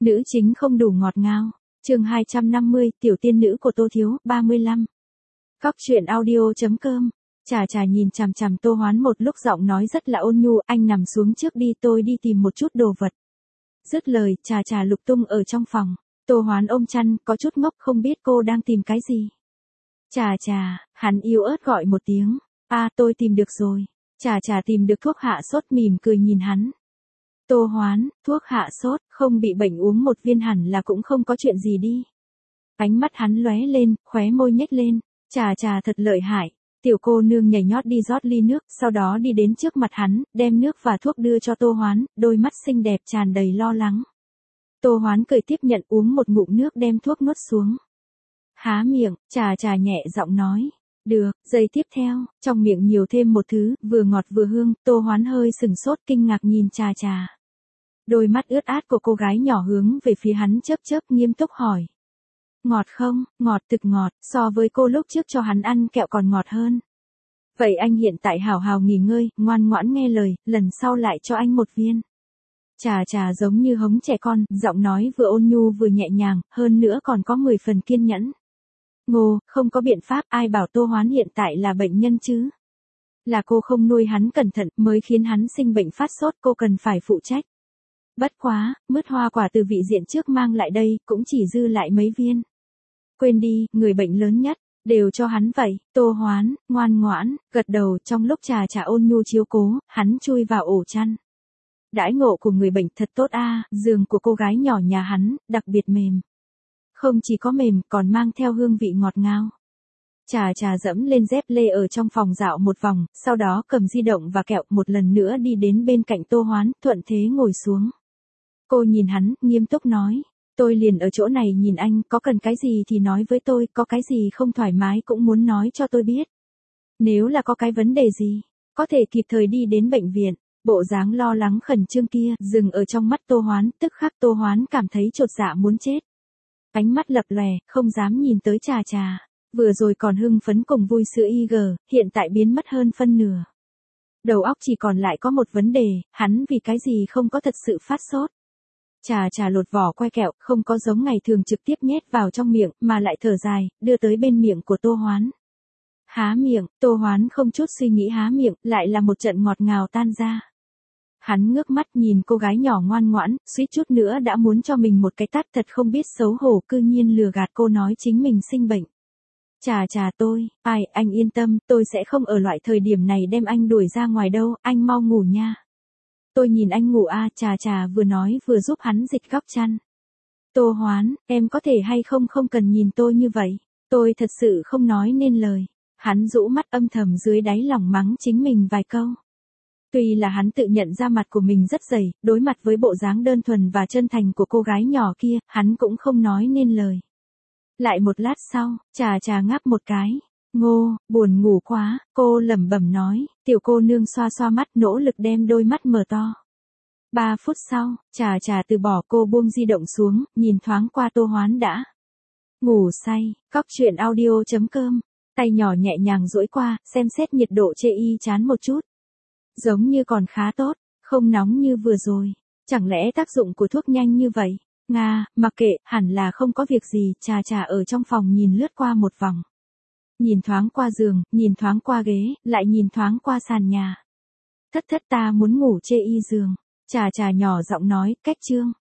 Nữ chính không đủ ngọt ngào. Chương 250, tiểu tiên nữ của Tô Thiếu, 35. Góc truyện audio.com. Trà nhìn chằm chằm Tô Hoán một lúc, giọng nói rất là ôn nhu, anh nằm xuống trước đi, tôi đi tìm một chút đồ vật. Dứt lời, trà lục tung ở trong phòng. Tô Hoán ôm chăn, có chút ngốc, không biết cô đang tìm cái gì. Trà, hắn yếu ớt gọi một tiếng. Tôi tìm được rồi. Trà tìm được thuốc hạ sốt, mỉm cười nhìn hắn. Tô Hoán, thuốc hạ sốt, không bị bệnh uống một viên hẳn là cũng không có chuyện gì đi. Ánh mắt hắn lóe lên, khóe môi nhếch lên. Trà thật lợi hại. Tiểu cô nương nhảy nhót đi rót ly nước, sau đó đi đến trước mặt hắn, đem nước và thuốc đưa cho Tô Hoán, đôi mắt xinh đẹp tràn đầy lo lắng. Tô Hoán cười tiếp nhận, uống một ngụm nước, đem thuốc nuốt xuống. Há miệng, trà nhẹ giọng nói. Được, giây tiếp theo, trong miệng nhiều thêm một thứ, vừa ngọt vừa hương. Tô Hoán hơi sừng sốt, kinh ngạc nhìn trà. Đôi mắt ướt át của cô gái nhỏ hướng về phía hắn chớp, nghiêm túc hỏi. Ngọt không? Ngọt, thực ngọt, so với cô lúc trước cho hắn ăn kẹo còn ngọt hơn. Vậy anh hiện tại hào hào nghỉ ngơi, ngoan ngoãn nghe lời, lần sau lại cho anh một viên. Trà giống như hống trẻ con, giọng nói vừa ôn nhu vừa nhẹ nhàng, hơn nữa còn có 10 phần kiên nhẫn. Ngô, không có biện pháp, ai bảo Tô Hoán hiện tại là bệnh nhân chứ? Là cô không nuôi hắn cẩn thận, mới khiến hắn sinh bệnh phát sốt, cô cần phải phụ trách. Bất quá, mứt hoa quả từ vị diện trước mang lại đây, cũng chỉ dư lại mấy viên. Quên đi, người bệnh lớn nhất, đều cho hắn vậy. Tô Hoán, ngoan ngoãn, gật đầu. Trong lúc trà ôn nhu chiếu cố, hắn chui vào ổ chăn. Đãi ngộ của người bệnh thật tốt giường của cô gái nhỏ nhà hắn, đặc biệt mềm. Không chỉ có mềm, còn mang theo hương vị ngọt ngào. Trà dẫm lên dép lê ở trong phòng dạo một vòng, sau đó cầm di động và kẹo, một lần nữa đi đến bên cạnh Tô Hoán, thuận thế ngồi xuống. Cô nhìn hắn, nghiêm túc nói. Tôi liền ở chỗ này nhìn anh, có cần cái gì thì nói với tôi, có cái gì không thoải mái cũng muốn nói cho tôi biết. Nếu là có cái vấn đề gì, có thể kịp thời đi đến bệnh viện. Bộ dáng lo lắng khẩn trương kia, dừng ở trong mắt Tô Hoán, tức khắc Tô Hoán cảm thấy chột dạ muốn chết. Ánh mắt lập lòe, không dám nhìn tới trà. Vừa rồi còn hưng phấn cùng vui sữa IG, hiện tại biến mất hơn phân nửa. Đầu óc chỉ còn lại có một vấn đề, hắn vì cái gì không có thật sự phát sốt. Trà lột vỏ que kẹo, không có giống ngày thường trực tiếp nhét vào trong miệng, mà lại thở dài, đưa tới bên miệng của Tô Hoán. Há miệng, Tô Hoán không chút suy nghĩ há miệng, lại là một trận ngọt ngào tan ra. Hắn ngước mắt nhìn cô gái nhỏ ngoan ngoãn, suýt chút nữa đã muốn cho mình một cái tát, thật không biết xấu hổ, cư nhiên lừa gạt cô nói chính mình sinh bệnh. Trà anh yên tâm, tôi sẽ không ở loại thời điểm này đem anh đuổi ra ngoài đâu, anh mau ngủ nha. Tôi nhìn anh ngủ trà vừa nói vừa giúp hắn dịch góc chăn. Tô Hoán, em có thể hay không cần nhìn tôi như vậy, tôi thật sự không nói nên lời. Hắn rũ mắt âm thầm dưới đáy lòng mắng chính mình vài câu. Tuy là hắn tự nhận ra mặt của mình rất dày, đối mặt với bộ dáng đơn thuần và chân thành của cô gái nhỏ kia, hắn cũng không nói nên lời. Lại một lát sau, trà ngáp một cái. Ngô, buồn ngủ quá, cô lẩm bẩm nói. Tiểu cô nương xoa mắt, nỗ lực đem đôi mắt mở to. 3 phút sau, trà từ bỏ, cô buông di động xuống, nhìn thoáng qua Tô Hoán đã ngủ say. Góc truyện audio.com. Tay nhỏ nhẹ nhàng duỗi qua, xem xét nhiệt độ chê y chán một chút. Giống như còn khá tốt, không nóng như vừa rồi. Chẳng lẽ tác dụng của thuốc nhanh như vậy? Mặc kệ, hẳn là không có việc gì. Trà ở trong phòng nhìn lướt qua một vòng. Nhìn thoáng qua giường, nhìn thoáng qua ghế, lại nhìn thoáng qua sàn nhà. Thất ta muốn ngủ chê y giường. Trà nhỏ giọng nói, cách chương.